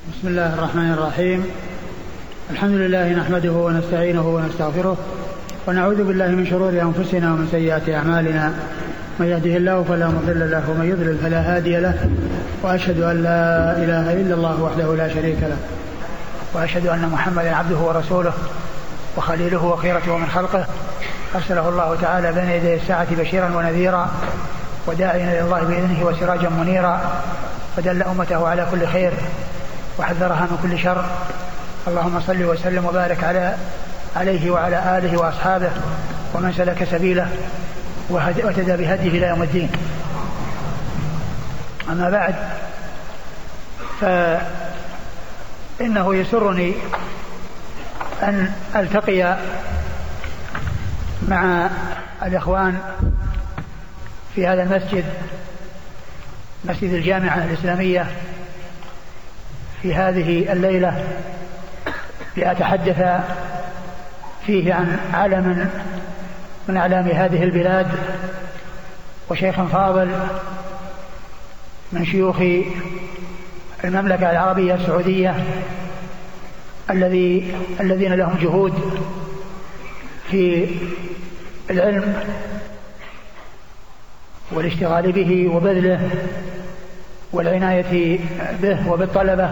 بسم الله الرحمن الرحيم. الحمد لله نحمده ونستعينه ونستغفره ونعوذ بالله من شرور أنفسنا ومن سيئات أعمالنا، من يهده الله فلا مضل له ومن يضلل فلا هادي له، وأشهد أن لا إله إلا الله وحده لا شريك له، وأشهد أن محمدا عبده ورسوله وخليله وخيرته من خلقه، أرسله الله تعالى بين يدي الساعة بشيرا ونذيرا وداعيا إلى الله بإذنه وسراجا منيرا، فدل أمته على كل خير وحذرها من كل شر. اللهم صل وسلم وبارك عليه وعلى آله وأصحابه ومن سلك سبيله وتدى بهديه إلى يوم الدين. أما بعد، فإنه يسرني أن ألتقي مع الإخوان في هذا المسجد، مسجد الجامعة الإسلامية، في هذه الليلة لأتحدث فيه عن علم من أعلام هذه البلاد وشيخ فاضل من شيوخ المملكة العربية السعودية الذين لهم جهود في العلم والاشتغال به وبذله والعناية به وبالطلبة،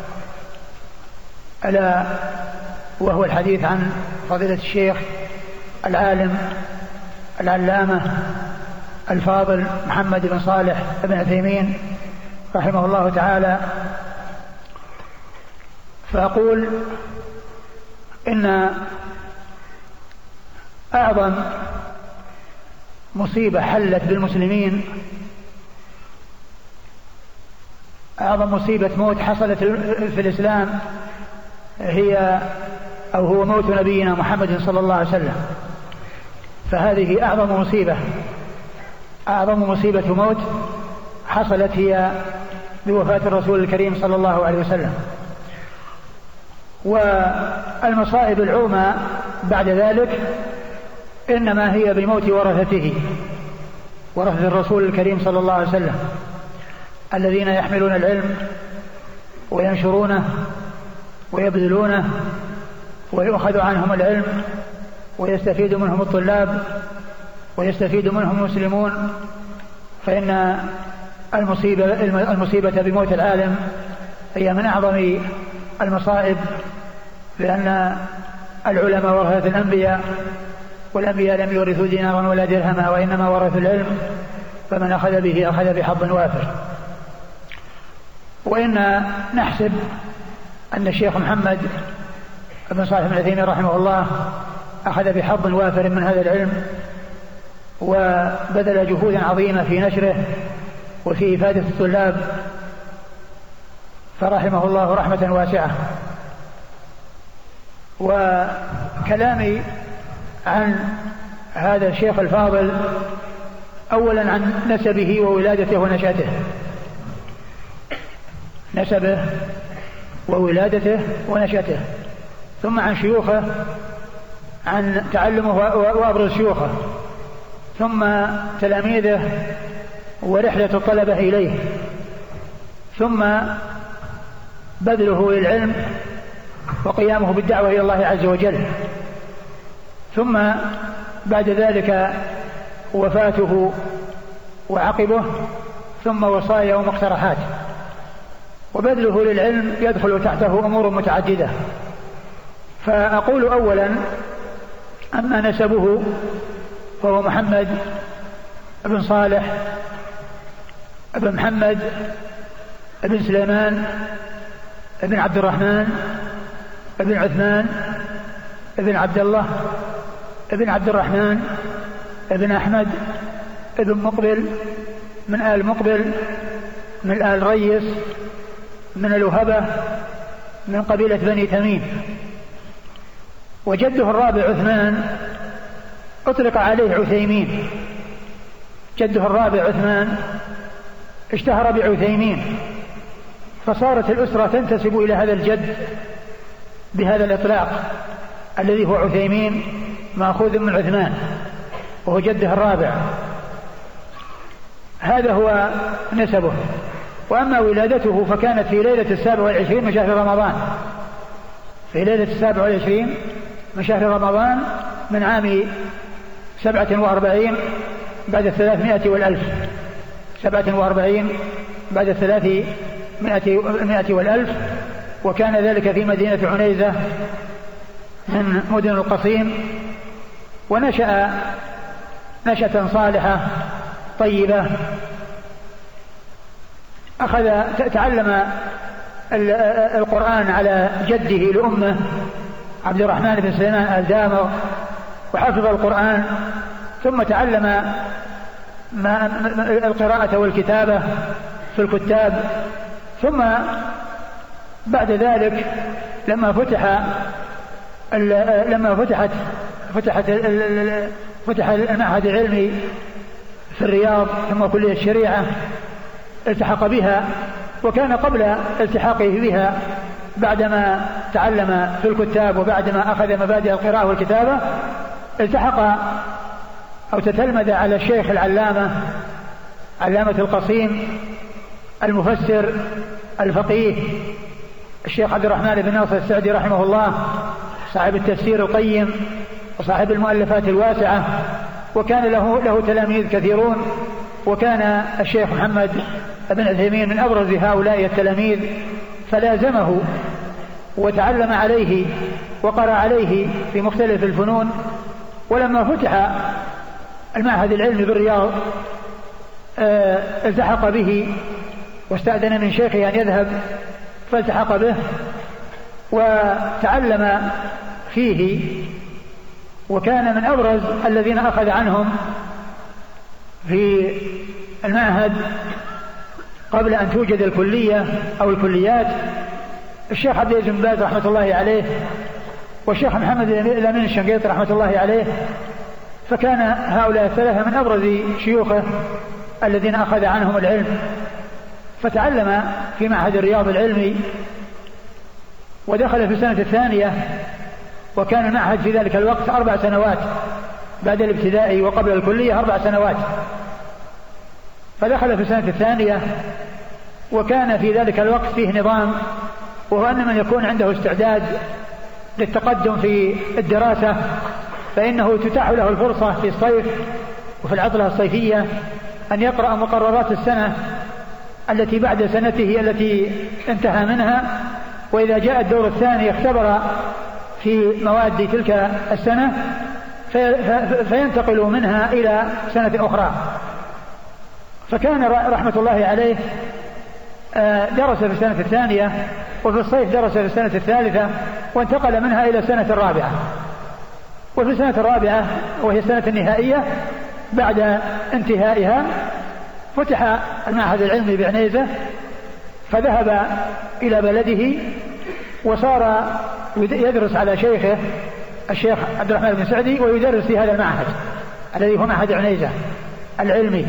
ألا وهو الحديث عن فضيلة الشيخ العالم العلامة الفاضل محمد بن صالح بن عثيمين رحمه الله تعالى. فأقول إن أعظم مصيبة حلت بالمسلمين، أعظم مصيبة موت حصلت في الإسلام هو موت نبينا محمد صلى الله عليه وسلم. فهذه أعظم مصيبة موت حصلت هي بوفاة الرسول الكريم صلى الله عليه وسلم. والمصائب العظمى بعد ذلك إنما هي بموت ورثة الرسول الكريم صلى الله عليه وسلم، الذين يحملون العلم وينشرونه ويبذلونه ويؤخذ عنهم العلم ويستفيد منهم الطلاب ويستفيد منهم المسلمون. فإن المصيبة بموت العالم هي من أعظم المصائب، لأن العلماء ورثة الأنبياء، والأنبياء لم يورثوا دينارا ولا درهما وإنما ورثوا العلم، فمن أخذ به أخذ بحظ وافر. وإن نحسب أن الشيخ محمد بن صالح بن عثيمين رحمه الله أخذ بحظ وافر من هذا العلم، وبذل جهودا عظيمة في نشره وفي إفادة الطلاب، فرحمه الله رحمة واسعة. وكلامي عن هذا الشيخ الفاضل أولا عن نسبه وولادته ونشأته، نسبه وولادته ونشأته، ثم عن شيوخه، عن تعلمه وأبرز شيوخه، ثم تلاميذه ورحلة الطلبة إليه، ثم بذله للعلم وقيامه بالدعوة إلى الله عز وجل، ثم بعد ذلك وفاته وعقبه، ثم وصايا ومقترحات. وبذله للعلم يدخل تحته أمور متعددة. فأقول أولا أما نسبه فهو محمد بن صالح بن محمد بن سليمان بن عبد الرحمن بن عثمان بن عبد الله بن عبد الرحمن بن أحمد بن مقبل من آل مقبل من آل ريس من الوهبة من قبيلة بني تميم. وجده الرابع عثمان أطلق عليه عثيمين، جده الرابع عثمان اشتهر بعثيمين، فصارت الأسرة تنتسب إلى هذا الجد بهذا الإطلاق الذي هو عثيمين، مأخوذ من عثمان وهو جده الرابع. هذا هو نسبه. وأما ولادته فكانت في ليلة 27 من شهر رمضان، في ليلة 27 من شهر رمضان من عام 47 بعد 300 والألف، 47 بعد 300 والألف. وكان ذلك في مدينة عنيزة من مدن القصيم. ونشأ نشأة صالحة طيبة. تعلم القرآن على جده لأمه عبد الرحمن بن سليمان الدامر، وحفظ القرآن، ثم تعلم القراءة والكتابة في الكتاب. ثم بعد ذلك لما فتح المعهد العلمي في الرياض ثم كلية الشريعة التحق بها. وكان قبل التحاقه بها بعدما تعلم في الكتاب وبعدما أخذ مبادئ القراءة والكتابة التحق أو تتلمذ على الشيخ العلامة علامة القصيم المفسر الفقيه الشيخ عبد الرحمن بن ناصر السعدي رحمه الله، صاحب التفسير القيم وصاحب المؤلفات الواسعة، وكان له تلاميذ كثيرون. وكان الشيخ محمد بن عثيمين من أبرز هؤلاء التلاميذ، فلازمه وتعلم عليه وقرأ عليه في مختلف الفنون. ولما فتح المعهد العلمي بالرياض التحق به واستأذن من شيخه أن يذهب فالتحق به وتعلم فيه. وكان من أبرز الذين أخذ عنهم في المعهد قبل أن توجد الكلية أو الكليات الشيخ عبد العزيز بن باز رحمة الله عليه، والشيخ محمد الأمين الشنقيطي رحمة الله عليه. فكان هؤلاء الثلاثة من أبرز شيوخه الذين أخذ عنهم العلم. فتعلم في معهد الرياض العلمي ودخل في السنة الثانية، وكان المعهد في ذلك الوقت 4 سنوات بعد الابتدائي وقبل الكلية 4 سنوات. فدخل في السنة الثانية، وكان في ذلك الوقت فيه نظام، وهو أن من يكون عنده استعداد للتقدم في الدراسة فإنه تتاح له الفرصة في الصيف وفي العطلة الصيفية أن يقرأ مقررات السنة التي بعد سنته التي انتهى منها، وإذا جاء الدور الثاني اختبر في مواد تلك السنة فينتقل منها إلى سنة أخرى. فكان رحمة الله عليه درس في السنة الثانية، وفي الصيف درس في السنة الثالثة، وانتقل منها إلى السنة الرابعة. وفي السنة الرابعة وهي السنة النهائية بعد انتهائها فتح المعهد العلمي بعنيزة، فذهب إلى بلده وصار يدرس على شيخه الشيخ عبد الرحمن بن سعدي، ويدرس في هذا المعهد الذي هو معهد عنيزة العلمي.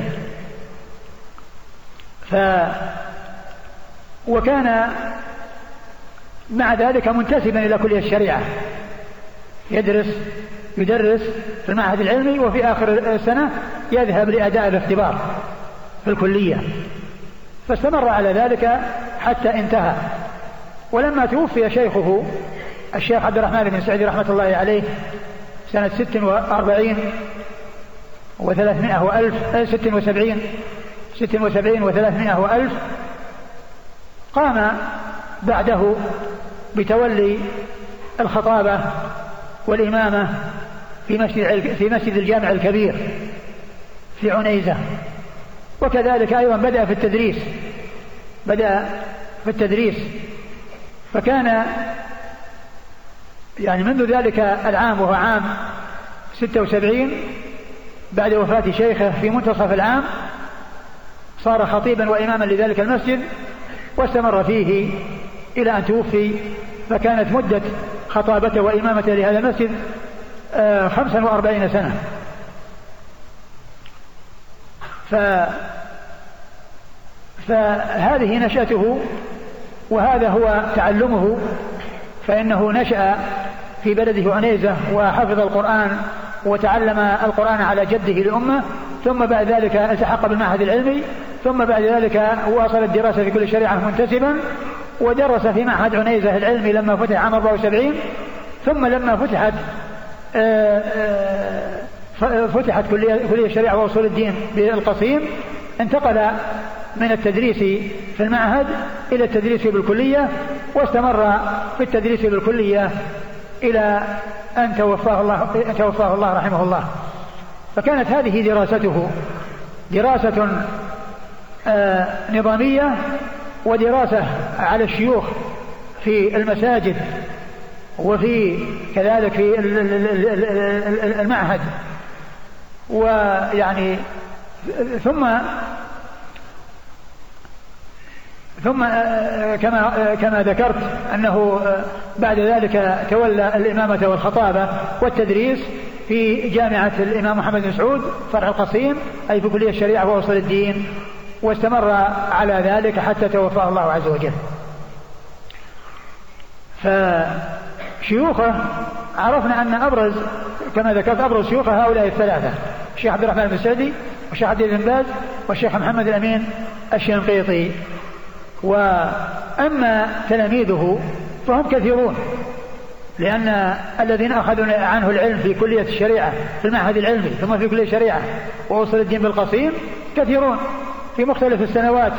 وكان مع ذلك منتسبا إلى كلية الشريعة، يدرس في المعهد العلمي، وفي آخر السنة يذهب لأداء الاختبار في الكلية. فاستمر على ذلك حتى انتهى. ولما توفي شيخه الشيخ عبد الرحمن بن سعدي رحمة الله عليه سنة 46 و300 وألف 76 و300 وألف، قام بعده بتولي الخطابة والإمامة في مسجد الجامع الكبير في عنيزة. وكذلك أيضا بدأ في التدريس. فكان يعني منذ ذلك العام، وهو عام 76 بعد وفاة شيخه في منتصف العام، صار خطيبا وإماما لذلك المسجد، واستمر فيه إلى أن توفي. فكانت مدة خطابته وإمامته لهذا المسجد 45 سنة. فهذه نشأته وهذا هو تعلمه. فإنه نشأ في بلده عنيزة وحفظ القرآن وتعلم القرآن على جده لأمه، ثم بعد ذلك التحق بالمعهد العلمي، ثم بعد ذلك واصل الدراسة في كل شريعة منتسبا، ودرس في معهد عنيزة العلمي لما فتح عام 74. ثم لما فتحت كلية الشريعة وأصول الدين بالقصيم، انتقل من التدريس في المعهد إلى التدريس بالكلية، واستمر في التدريس بالكلية إلى أن توفاه الله رحمه الله. فكانت هذه دراسته دراسة نظامية، ودراسة على الشيوخ في المساجد وفي كذلك في المعهد. ويعني ثم كما ذكرت أنه بعد ذلك تولى الإمامة والخطابة والتدريس في جامعة الإمام محمد بن سعود فرع القصيم، أي في كلية الشريعة وأصول الدين، واستمر على ذلك حتى توفاه الله عز وجل. فشيوخه عرفنا أن أبرز كما ذكرت أبرز شيوخه هؤلاء الثلاثة: الشيخ عبد الرحمن بن سعدي، والشيخ عبد العزيز بن باز، والشيخ محمد الأمين الشنقيطي. وأما تلاميذه فهم كثيرون، لأن الذين أخذوا عنه العلم في كلية الشريعة في المعهد العلمي ثم في كلية الشريعة ووصل الدين بالقصيم كثيرون في مختلف السنوات.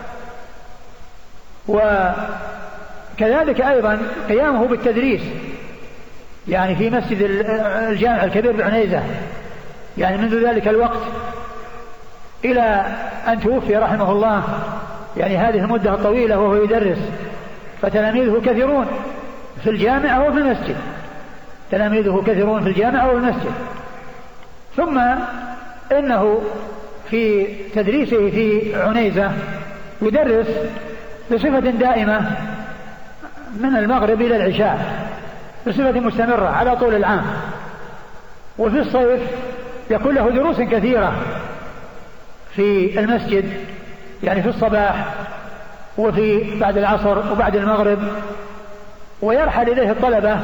وكذلك أيضا قيامه بالتدريس يعني في مسجد الجامع الكبير بعنيزة، يعني منذ ذلك الوقت إلى أن توفي رحمه الله، يعني هذه المدة الطويلة وهو يدرس. فتلاميذه كثيرون في الجامعة وفي المسجد، تلاميذه كثيرون في الجامعة وفي المسجد. ثم إنه في تدريسه في عنيزة يدرس بصفة دائمة من المغرب إلى العشاء بصفة مستمرة على طول العام. وفي الصيف يكون له دروس كثيرة في المسجد، يعني في الصباح وفي بعد العصر وبعد المغرب، ويرحل إليه الطلبة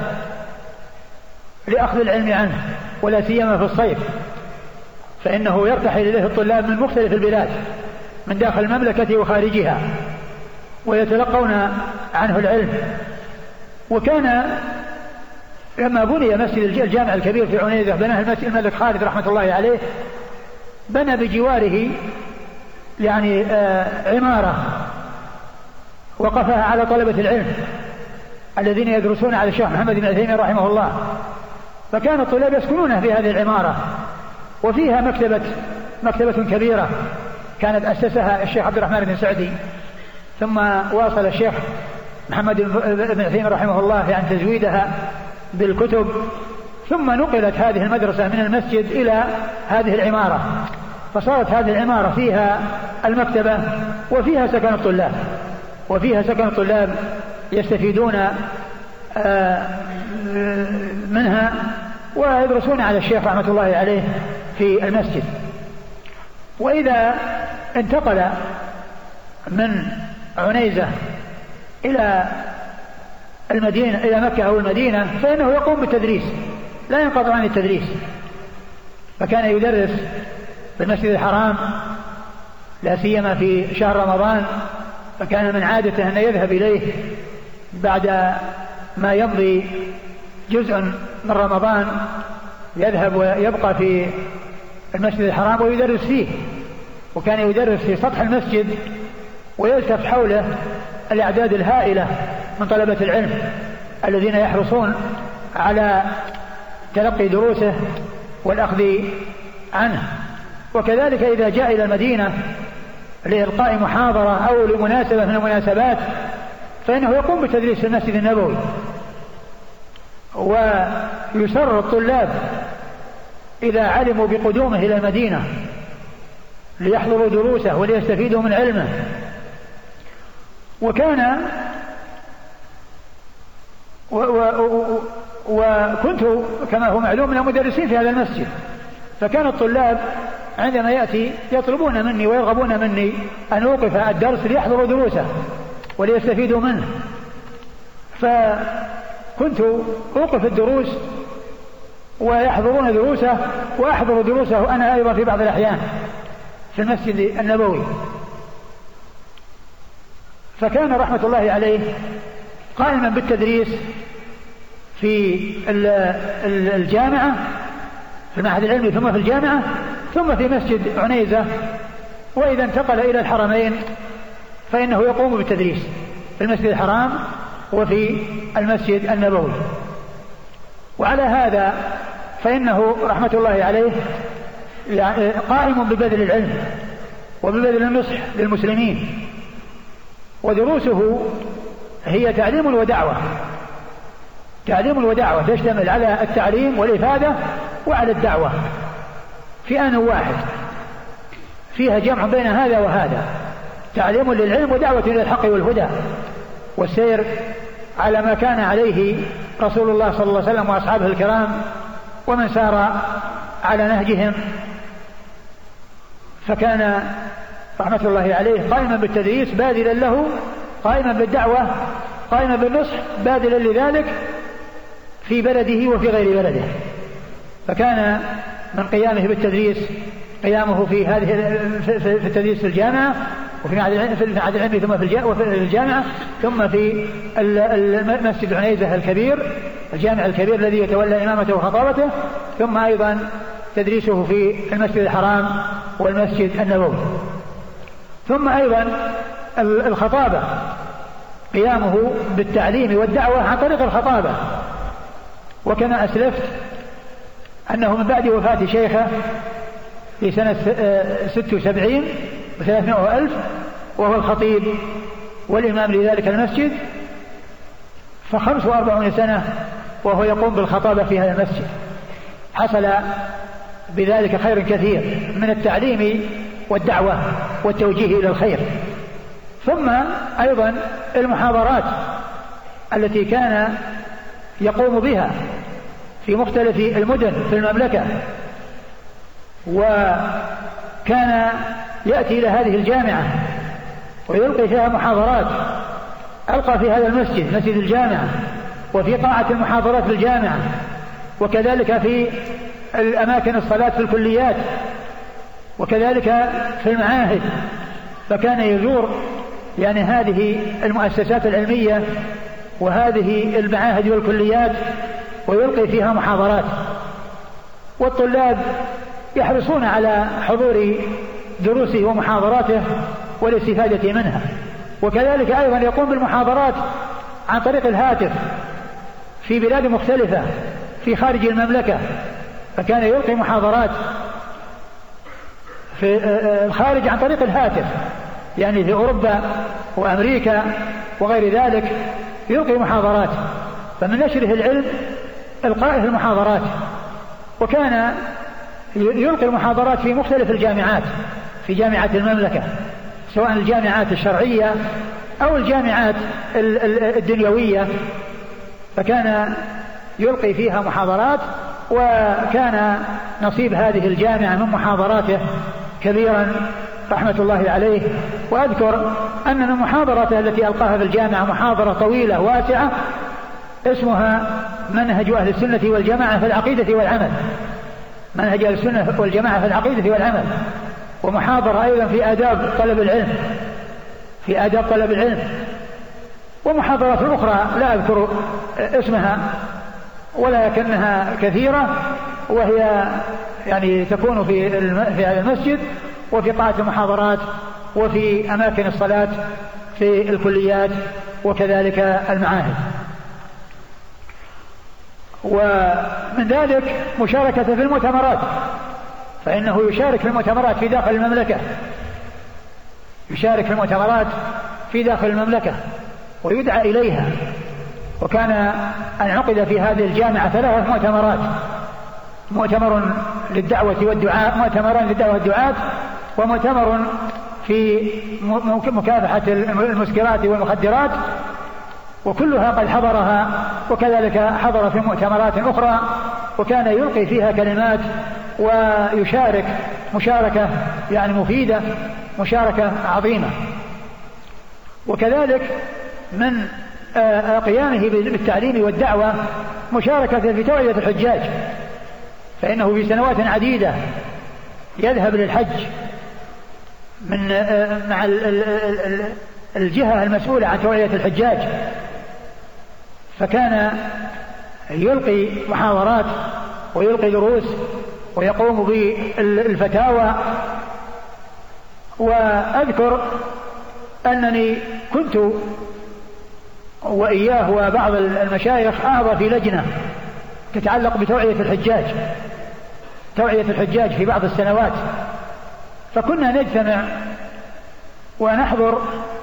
لأخذ العلم عنه، ولا سيما في الصيف، فإنه يرتحل إليه الطلاب من مختلف البلاد من داخل المملكة وخارجها ويتلقون عنه العلم. وكان لما بني مسجد الجامع الكبير في عنيزة بناه الملك خالد رحمة الله عليه، بنى بجواره يعني عمارة وقفها على طلبة العلم الذين يدرسون على الشيخ محمد بن عثيمين رحمه الله. فكان الطلاب يسكنون في هذه العمارة، وفيها مكتبة كبيرة كانت أسسها الشيخ عبد الرحمن بن سعدي، ثم واصل الشيخ محمد بن عثيمين رحمه الله عن تزويدها بالكتب. ثم نقلت هذه المدرسة من المسجد إلى هذه العمارة، فصارت هذه العمارة فيها المكتبة وفيها سكن الطلاب يستفيدون منها ويدرسون على الشيخ رحمة الله عليه في المسجد. وإذا انتقل من عنيزة إلى المدينة إلى مكة أو المدينة فإنه يقوم بالتدريس، لا ينقطع عن التدريس. فكان يدرس في المسجد الحرام لا سيما في شهر رمضان، فكان من عادته أن يذهب إليه بعد ما يمضي جزء من رمضان، يذهب ويبقى في المسجد الحرام ويدرس فيه. وكان يدرس في سطح المسجد ويلتف حوله الأعداد الهائلة من طلبة العلم الذين يحرصون على تلقي دروسه والأخذ عنه. وكذلك إذا جاء إلى المدينة لإلقاء محاضرة أو لمناسبة من المناسبات فإنه يقوم بالتدريس في المسجد النبوي، ويسر الطلاب إذا علموا بقدومه إلى المدينة ليحضروا دروسه وليستفيدوا من علمه. وكنت كما هو معلوم من المدرسين في هذا المسجد، فكان الطلاب عندما يأتي يطلبون مني ويرغبون مني أن أوقف الدرس ليحضروا دروسه وليستفيدوا منه، فكنت أوقف الدروس ويحضرون دروسه وأحضر دروسه أنا أيضا في بعض الأحيان في المسجد النبوي. فكان رحمة الله عليه قائما بالتدريس في الجامعة في المعهد العلمي ثم في الجامعة ثم في مسجد عنيزة، وإذا انتقل إلى الحرمين فإنه يقوم بالتدريس في المسجد الحرام وفي المسجد النبوي. وعلى هذا فإنه رحمة الله عليه قائم ببذل العلم وببذل النصح للمسلمين، ودروسه هي تعليم ودعوة. تعليم ودعوة تشتمل على التعليم والإفادة وعلى الدعوة في آن واحد، فيها جمع بين هذا وهذا، تعليم للعلم ودعوة إلى الحق والهدى والسير على ما كان عليه رسول الله صلى الله عليه وسلم وأصحابه الكرام ومن سار على نهجهم. فكان رحمة الله عليه قائما بالتدريس باذلا له، قائما بالدعوة، قائما بالنصح باذلا لذلك في بلده وفي غير بلده. فكان من قيامه بالتدريس قيامه في التدريس في الجامعة وفي معهد العلمي ثم في الجامعة ثم في المسجد عنيزة الكبير الجامع الكبير الذي يتولى إمامته وخطابته، ثم أيضا تدريسه في المسجد الحرام والمسجد النبوي، ثم أيضا الخطابة قيامه بالتعليم والدعوة عن طريق الخطابة. وكما أسلفت أنه من بعد وفاة شيخه في سنة 76 و300,000 وهو الخطيب والإمام لذلك المسجد، ف45 سنة وهو يقوم بالخطابة في هذا المسجد. حصل بذلك خير كثير من التعليم والدعوة والتوجيه إلى الخير. ثم أيضا المحاضرات التي كان يقوم بها في مختلف المدن في المملكة، وكان يأتي إلى هذه الجامعة ويلقي فيها محاضرات. ألقى في هذا المسجد مسجد الجامعة وفي قاعة المحاضرات في الجامعة، وكذلك في الأماكن الصلاة في الكليات، وكذلك في المعاهد. فكان يزور يعني هذه المؤسسات العلمية وهذه المعاهد والكليات ويلقي فيها محاضرات، والطلاب يحرصون على حضور دروسه ومحاضراته والاستفادة منها. وكذلك أيضا يقوم بالمحاضرات عن طريق الهاتف في بلاد مختلفة في خارج المملكة. فكان يلقي محاضرات في الخارج عن طريق الهاتف، يعني في أوروبا وأمريكا وغير ذلك يلقي محاضرات. فمن نشره العلم إلقائه المحاضرات. وكان يلقي المحاضرات في مختلف الجامعات في جامعة المملكة، سواء الجامعات الشرعية أو الجامعات الدنيوية، فكان يلقي فيها محاضرات. وكان نصيب هذه الجامعة من محاضراته كبيرا رحمة الله عليه. وأذكر أن من محاضراته التي ألقاها في الجامعة محاضرة طويلة واسعة اسمها منهج أهل السنة والجماعة في العقيدة والعمل، منهج أهل السنة والجماعة في العقيدة والعمل. ومحاضرة أيضا في آداب طلب العلم، في آداب طلب العلم. ومحاضرات أخرى لا أذكر اسمها ولكنها كثيرة، وهي يعني تكون في هذا المسجد وفي قاعة المحاضرات وفي أماكن الصلاة في الكليات وكذلك المعاهد. ومن ذلك مشاركة في المؤتمرات، فإنه يشارك في المؤتمرات في داخل المملكة، يشارك في المؤتمرات في داخل المملكة ويدعى إليها. وكان انعقد في هذه الجامعة 3 مؤتمرات: مؤتمر للدعوة والدعاء، مؤتمران للدعوة والدعاء، ومؤتمر في مكافحة المسكرات والمخدرات، وكلها قد حضرها. وكذلك حضر في مؤتمرات أخرى وكان يلقي فيها كلمات ويشارك مشاركة يعني مفيدة، مشاركة عظيمة. وكذلك من قيامه بالتعليم والدعوة مشاركة في توعية الحجاج، فإنه في سنوات عديدة يذهب للحج مع الجهة المسؤولة عن توعية الحجاج، فكان يلقي محاضرات ويلقي دروس ويقوم بالفتاوى. وأذكر أنني كنت وإياه وبعض المشايخ أعضى في لجنة تتعلق بتوعية الحجاج في بعض السنوات، فكنا نجتمع ونحضر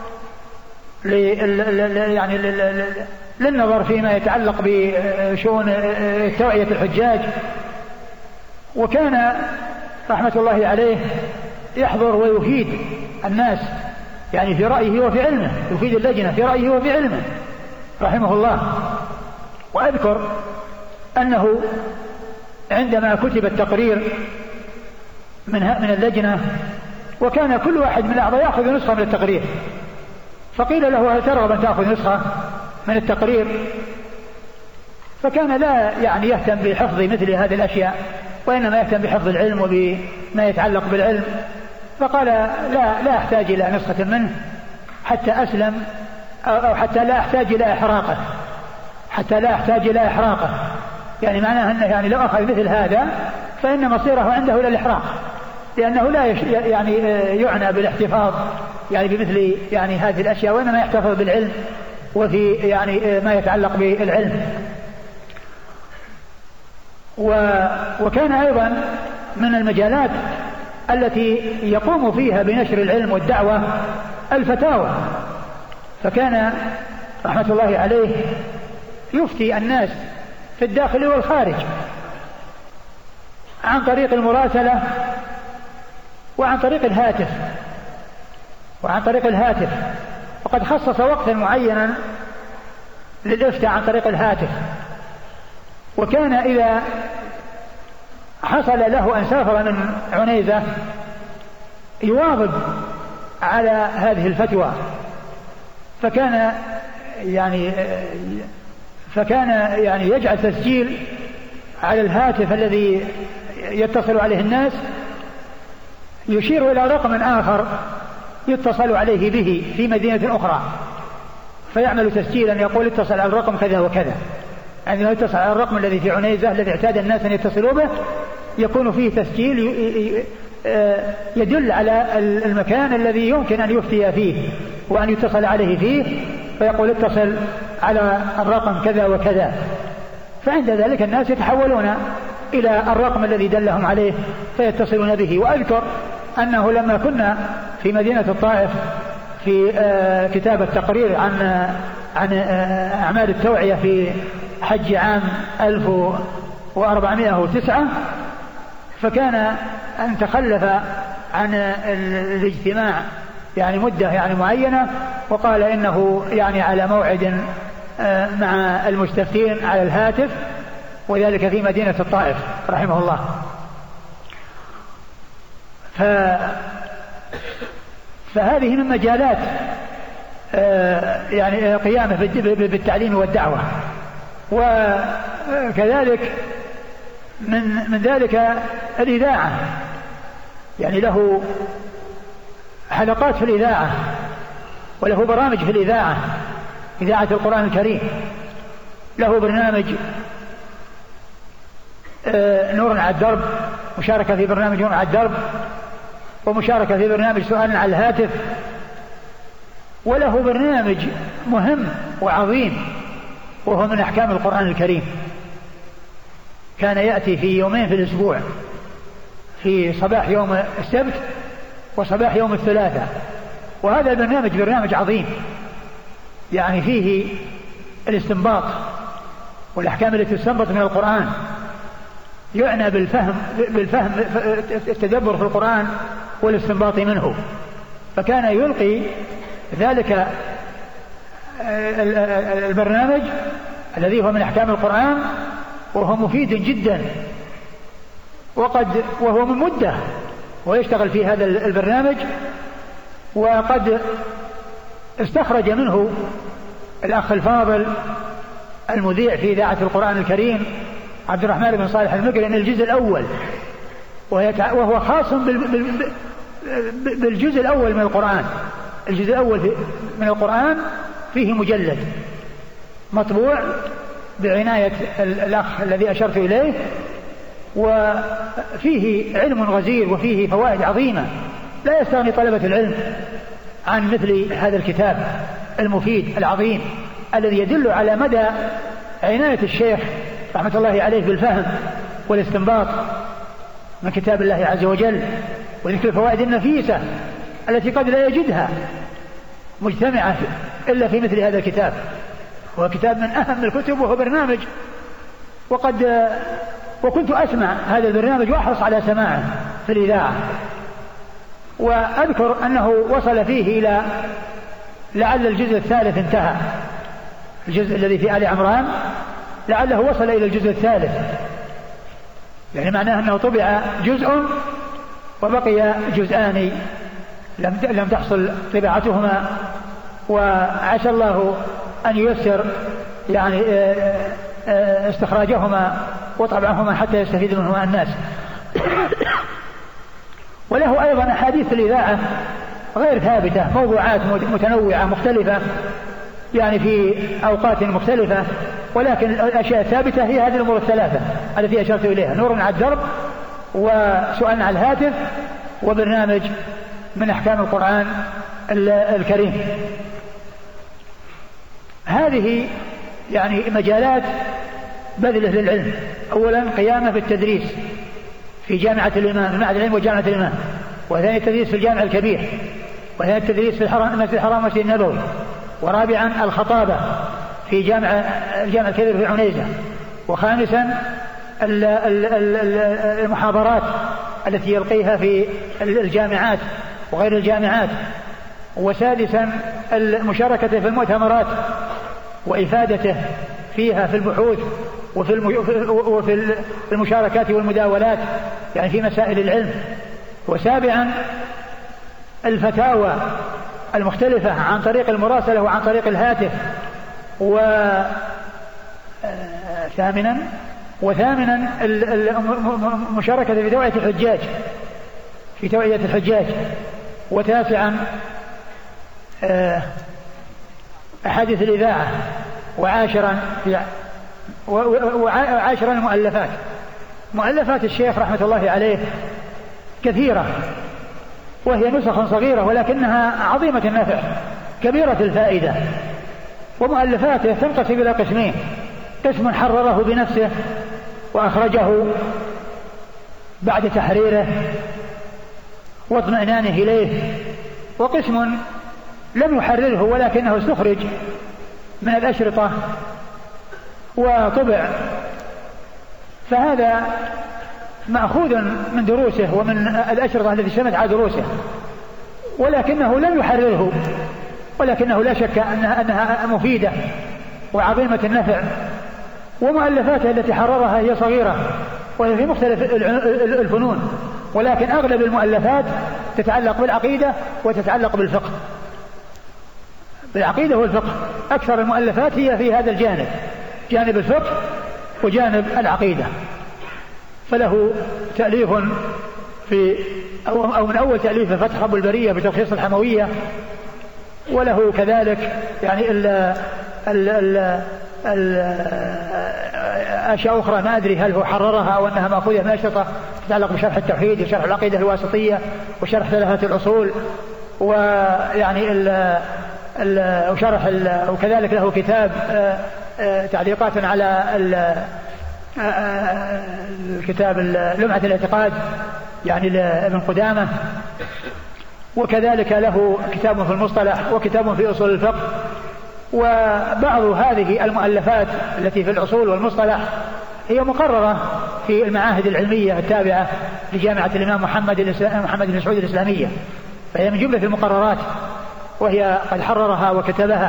يعني للنظر فيما يتعلق بشؤون توعية الحجاج. وكان رحمة الله عليه يحضر ويفيد الناس يعني في رأيه وفي علمه، يفيد اللجنة في رأيه وفي علمه رحمه الله. وأذكر أنه عندما كتب التقرير من اللجنة، وكان كل واحد من الأعضاء يأخذ نسخة من التقرير، فقيل له هل ترغب أن تأخذ نسخة من التقرير؟ فكان لا يعني يهتم بحفظ مثل هذه الأشياء، وإنما يهتم بحفظ العلم وبما يتعلق بالعلم. فقال لا أحتاج إلى نسخة منه حتى أسلم، أو حتى لا أحتاج إلى إحراقه، يعني معناه أنه يعني لو أخذ مثل هذا فإن مصيره عنده إلى الإحراق، لأنه لا يعني يعنى بالاحتفاظ يعني بمثل يعني هذه الأشياء، وإنما يحتفظ بالعلم وفي يعني ما يتعلق بالعلم. وكان أيضا من المجالات التي يقوم فيها بنشر العلم والدعوة الفتاوى، فكان رحمة الله عليه يفتي الناس في الداخل والخارج عن طريق المراسلة وعن طريق الهاتف، وقد خصص وقتا معينا للإفتاء عن طريق الهاتف. وكان إذا حصل له أن سافر من عنيزة يواظب على هذه الفتوى، فكان يعني يجعل تسجيل على الهاتف الذي يتصل عليه الناس، يشير إلى رقم آخر يتصل عليه به في مدينة أخرى، فيعمل تسجيلا يقول اتصل على الرقم كذا وكذا، يعني لو يتصل على الرقم الذي في عنيزة الذي اعتاد الناس أن يتصلوا به يكون فيه تسجيل يدل على المكان الذي يمكن أن يفتي فيه وأن يتصل عليه فيه، فيقول اتصل على الرقم كذا وكذا، فعند ذلك الناس يتحولون إلى الرقم الذي دلهم عليه فيتصلون به. وأذكر أنه لما كنا في مدينة الطائف في كتابة تقرير عن أعمال التوعية في حج عام 1409، فكان أن تخلف عن الاجتماع يعني مدة يعني معينة، وقال إنه يعني على موعد مع المستفتين على الهاتف، وذلك في مدينة الطائف رحمه الله. فهذه من مجالات يعني قيامه بالتعليم والدعوة. وكذلك من ذلك الإذاعة، يعني له حلقات في الإذاعة وله برامج في الإذاعة، إذاعة القرآن الكريم، له برنامج نور على الدرب، مشاركة في برنامج نور على الدرب، ومشاركة في برنامج سؤال على الهاتف، وله برنامج مهم وعظيم وهو من أحكام القرآن الكريم، كان يأتي في يومين في الأسبوع، في صباح يوم السبت وصباح يوم الثلاثاء. وهذا البرنامج برنامج عظيم، يعني فيه الاستنباط والأحكام التي تستنبط من القرآن، يعنى بالفهم التدبر في القرآن والاستنباط منه. فكان يلقي ذلك البرنامج الذي هو من أحكام القرآن، وهو مفيد جدا، وهو من مدة ويشتغل في هذا البرنامج، وقد استخرج منه الأخ الفاضل المذيع في إذاعة القرآن الكريم عبد الرحمن بن صالح المقرني الجزء الأول، وهو خاص بالجزء الأول من القرآن، الجزء الأول من القرآن فيه مجلد مطبوع بعناية الأخ الذي أشرت إليه، وفيه علم غزير وفيه فوائد عظيمة لا يستغني طلبة العلم عن مثل هذا الكتاب المفيد العظيم الذي يدل على مدى عناية الشيخ رحمة الله عليه بالفهم والاستنباط من كتاب الله عز وجل، وذكر الفوائد النفيسة التي قد لا يجدها مجتمعة إلا في مثل هذا الكتاب. هو كتاب من أهم الكتب وهو برنامج، وكنت أسمع هذا البرنامج وأحرص على سماعه في الإذاعة، وأذكر أنه وصل فيه إلى لعل الجزء الثالث انتهى، الجزء الذي في آل عمران لعله وصل إلى الجزء الثالث، يعني معناه أنه طبع جزء وبقي جزءان لم تحصل طباعتهما، وعسى الله أن ييسر يعني استخراجهما وطبعهما حتى يستفيد منهما الناس. وله أيضا أحاديث الإذاعة غير ثابتة، موضوعات متنوعة مختلفة يعني في أوقات مختلفة، ولكن الأشياء الثابتة هي هذه الأمور الثلاثة التي أشرت إليها: نور على الدرب، وسؤال على الهاتف، وبرنامج من أحكام القرآن الكريم. هذه يعني مجالات بذله للعلم: أولا قيامه بالتدريس في جامعة الإمام، في معهد العلم وجامعة الإمام، وثاني التدريس في الجامع الكبير، وثاني التدريس في المسجد الحرام والمسجد النبوي، ورابعا الخطابة في الجامع الكبير في عنيزة، وخامسا المحاضرات التي يلقيها في الجامعات وغير الجامعات، وسادسا المشاركة في المؤتمرات وإفادته فيها في البحوث وفي المشاركات والمداولات يعني في مسائل العلم، وسابعا الفتاوى المختلفة عن طريق المراسلة وعن طريق الهاتف، وثامنا المشاركة في توعية الحجاج، وتاسعا أحاديث الإذاعة، وعاشرا مؤلفات الشيخ رحمة الله عليه كثيرة، وهي نسخ صغيرة ولكنها عظيمة النفع كبيرة الفائدة. ومؤلفاته تنقسم إلى قسمين: قسم حرره بنفسه وأخرجه بعد تحريره واطمئنانه إليه، وقسم لم يحرره ولكنه استخرج من الأشرطة وطبع، فهذا مأخوذ من دروسه ومن الأشرطة التي شملت على دروسه، ولكنه لم يحرره، ولكنه لا شك أنها مفيدة وعظيمة النفع. ومؤلفاته التي حررها هي صغيرة وهي في مختلف الفنون، ولكن أغلب المؤلفات تتعلق بالعقيدة وتتعلق بالفقه، بالعقيدة والفقه. أكثر المؤلفات هي في هذا الجانب، جانب الفقه وجانب العقيدة. فله تأليف في أو من أول تأليف فتح رب البرية بتلخيص الحموية، وله كذلك يعني أشياء أخرى ما أدري هل هو حررها أو أنها مأخوذة من أشرطة تتعلق بشرح التوحيد وشرح العقيدة الواسطية وشرح ثلاثة الأصول، ويعني وشرح وكذلك له كتاب تعليقات على الكتاب لمعة الاعتقاد يعني لابن قدامة، وكذلك له كتاب في المصطلح وكتاب في أصول الفقه. وبعض هذه المؤلفات التي في الأصول والمصطلح هي مقررة في المعاهد العلمية التابعة لجامعة الإمام محمد بن سعود الإسلامية، فهي من جملة المقررات وهي قد حررها وكتبها.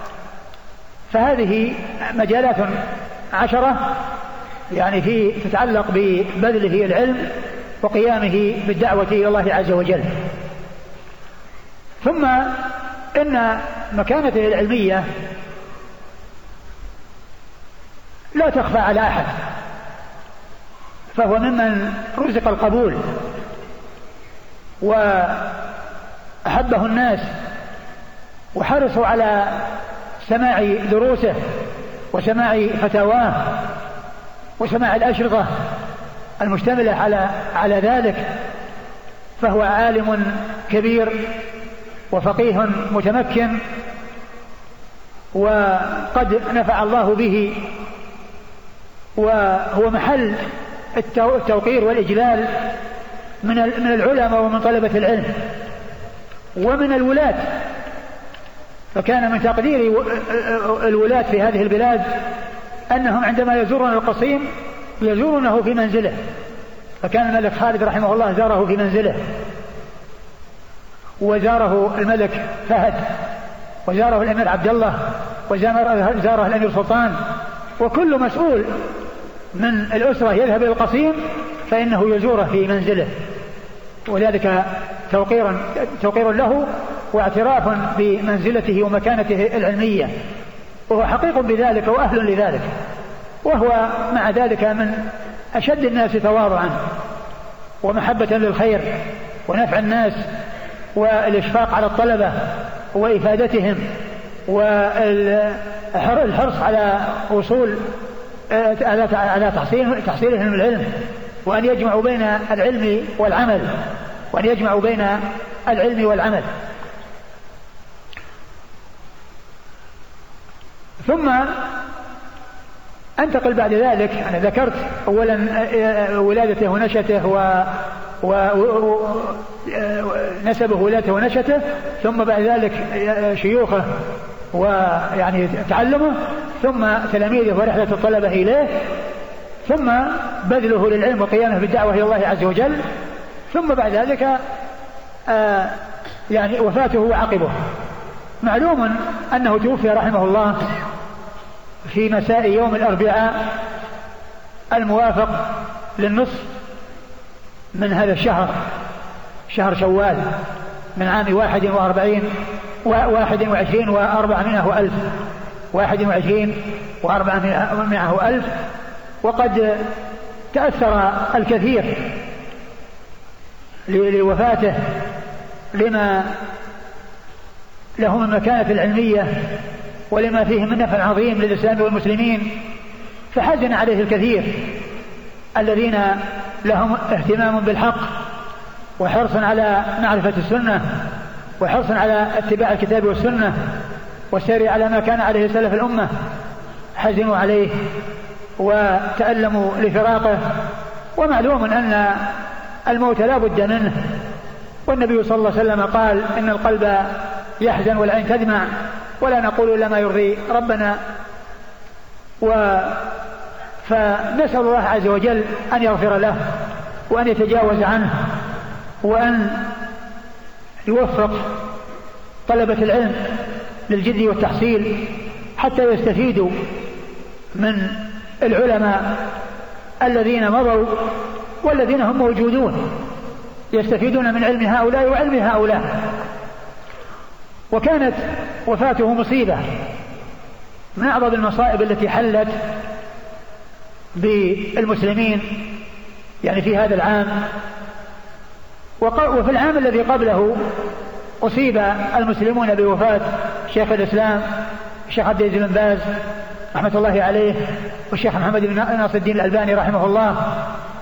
فهذه مجالات 10 يعني في تتعلق ببذله العلم وقيامه بالدعوة إلى الله عز وجل. ثم إن مكانته العلمية لا تخفى على أحد، فهو ممن رزق القبول وأحبه الناس وحرصوا على سماع دروسه وسماع فتاواه وسماع الأشرطة المشتملة على ذلك. فهو عالم كبير وفقيه متمكن، وقد نفع الله به، وهو محل التوقير والإجلال من العلماء ومن طلبة العلم ومن الولاة. فكان من تقدير الولاة في هذه البلاد أنهم عندما يزورون القصيم يزورونه في منزله. فكان الملك خالد رحمه الله زاره في منزله، وزاره الملك فهد، وزاره الأمير عبد الله، وزاره الأمير سلطان، وكل مسؤول من الأسرة يذهب إلى القصيم فإنه يزوره في منزله، وذلك توقير له واعتراف بمنزلته ومكانته العلمية، وهو حقيق بذلك وأهل لذلك. وهو مع ذلك من أشد الناس تواضعا ومحبة للخير ونفع الناس والإشفاق على الطلبة وإفادتهم والحرص على وصول على تحصيلهم العلم، وأن يجمعوا بين العلم والعمل ثم أنتقل بعد ذلك. أنا ذكرت أولا ولادته ونشأته ونسبه ولادته ونشأته، ثم بعد ذلك شيوخه ويعني تعلمه، ثم تلاميذه ورحلة الطلبة إليه، ثم بذله للعلم وقيامه بالدعوة إلى الله عز وجل، ثم بعد ذلك يعني وفاته وعقبه. معلوم أنه توفي رحمه الله في مساء يوم الأربعاء الموافق للنصف من هذا الشهر، شهر شوال، من عام 21 و400 ألف. وقد تأثر الكثير لوفاته لما له من مكانة العلمية ولما فيه من نفع عظيم للإسلام والمسلمين، فحزن عليه الكثير الذين لهم اهتمام بالحق وحرص على معرفة السنة وحرص على اتباع الكتاب والسنة والسير على ما كان عليه سلف الأمة، حزنوا عليه وتألموا لفراقه. ومعلوم أن الموت لا بد منه، والنبي صلى الله عليه وسلم قال إن القلب يحزن والعين تدمع، ولا نقول إلا ما يرضي ربنا. فنسأل الله عز وجل أن يغفر له وأن يتجاوز عنه وأن يوفق طلبة العلم للجد والتحصيل حتى يستفيدوا من العلماء الذين مضوا والذين هم موجودون، يستفيدون من علم هؤلاء وعلم هؤلاء. وكانت وفاته مصيبة من أعظم المصائب التي حلت بالمسلمين يعني في هذا العام. وفي العام الذي قبله أصيب المسلمون بوفاة شيخ الإسلام الشيخ عبد العزيز بن باز رحمة الله عليه، والشيخ محمد بن ناصر الدين الألباني رحمه الله.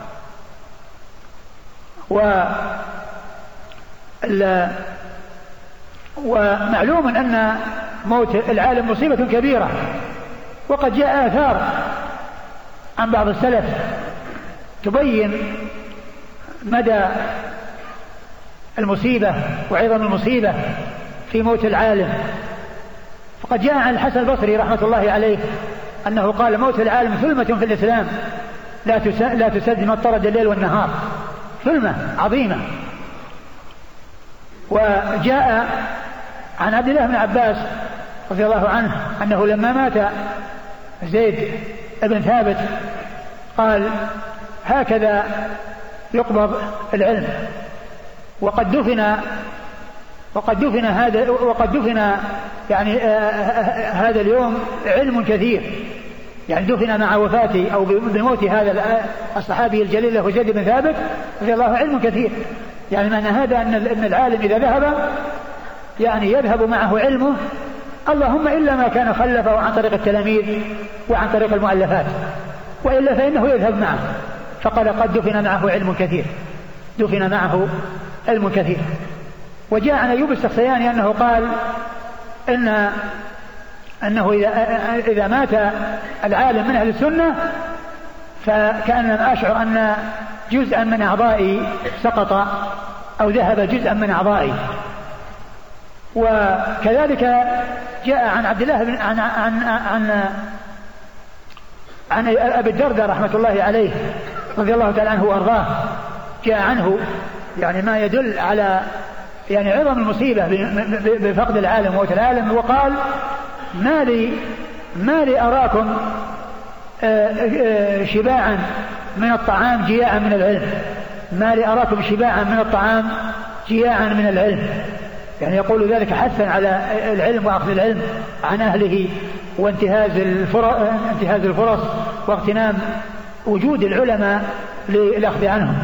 ومعلوم أن موت العالم مصيبة كبيرة، وقد جاء آثار عن بعض السلف تبين مدى المصيبة وعظم المصيبة في موت العالم. فقد جاء عن الحسن البصري رحمة الله عليه أنه قال موت العالم ثلمة في الإسلام لا تسد ما طرد الليل والنهار، ثلمة عظيمة. وجاء عن عبد الله بن عباس رضي الله عنه أنه لما مات زيد بن ثابت قال هكذا يقبض العلم، وقد دفن يعني هذا اليوم علم كثير، يعني دفن مع وفاته أو بموت هذا الصحابي الجليل له زيد بن ثابت رضي الله عنه علم كثير. يعني معنى هذا أن العالم إذا ذهب يعني يذهب معه علمه، اللهم إلا ما كان خلفه عن طريق التلاميذ وعن طريق المؤلفات، وإلا فإنه يذهب معه. فقال قد دفن معه علم كثير، دفن معه علم كثير. وجاء عن أيوب السختياني أنه قال أنه إذا مات العالم من أهل السنة فكأنما أشعر أن جزءا من أعضائي سقط أو ذهب جزءا من أعضائي. وكذلك جاء عن عبد الله بن عن أبي الدرداء رحمة الله عليه رضي الله تعالى عنه وأرضاه، جاء عنه يعني ما يدل على يعني عظم المصيبة بفقد العالم وموت العالم. وقال ما لي أراكم شباعا من الطعام جياعا من العلم، ما لي أراكم شباعا من الطعام جياعا من العلم. يعني يقول ذلك حثا على العلم وأخذ العلم عن أهله وانتهاز الفرص واغتنام وجود العلماء للأخذ عنهم.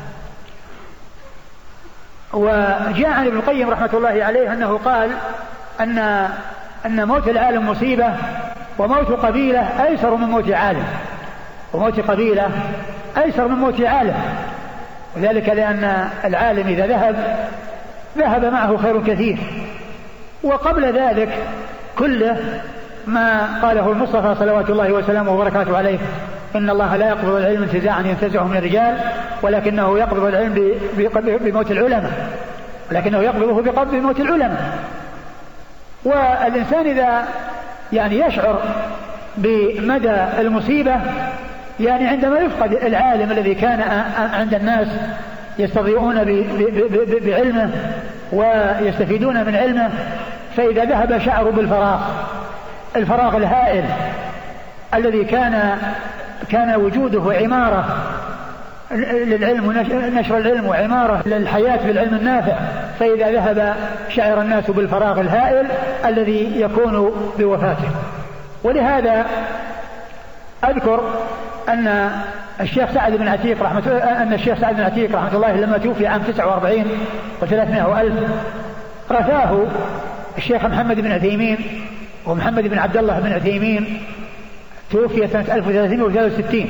وجاء عن ابن القيم رحمة الله عليه أنه قال أن موت العالم مصيبة، وموت قبيلة أيسر من موت عالم، وموت قبيلة أيسر من موت عالم. وذلك لأن العالم إذا ذهب معه خير كثير. وقبل ذلك كله ما قاله المصطفى صلوات الله وسلامه وبركاته عليه: إن الله لا يقبض العلم انتزاعا ينتزعه من الرجال، ولكنه يقبض العلم بموت العلماء، ولكنه يقبضه بقبض موت العلماء. والإنسان إذا يعني يشعر بمدى المصيبة يعني عندما يفقد العالم الذي كان عند الناس يستضيئون بعلمه ويستفيدون من علمه، فإذا ذهب شعروا الفراغ الهائل الذي كان وجوده عمارة للعلم ونشر العلم وعمارة للحياة بالعلم النافع، فإذا ذهب شعر الناس بالفراغ الهائل الذي يكون بوفاته. ولهذا أذكر أن الشيخ سعد بن عتيق رحمة الله لما توفي عام 49 و300 ألف رثاه الشيخ محمد بن عثيمين، ومحمد بن عبد الله بن عثيمين توفي سنة 1363،